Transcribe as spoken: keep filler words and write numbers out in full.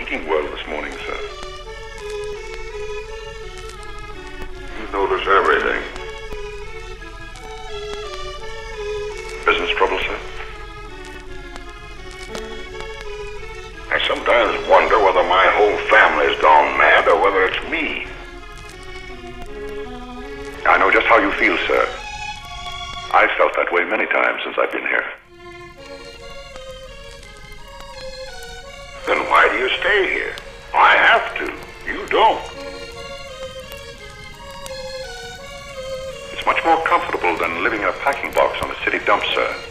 thinking well this morning, sir. You notice everything. Business trouble, sir? I sometimes wonder whether my whole family's gone mad or whether it's me. I know just how you feel, sir. I've felt that way many times since I've been here. Then why do you stay here? I have to. You don't. It's much more comfortable than living in a packing box on a city dump, sir.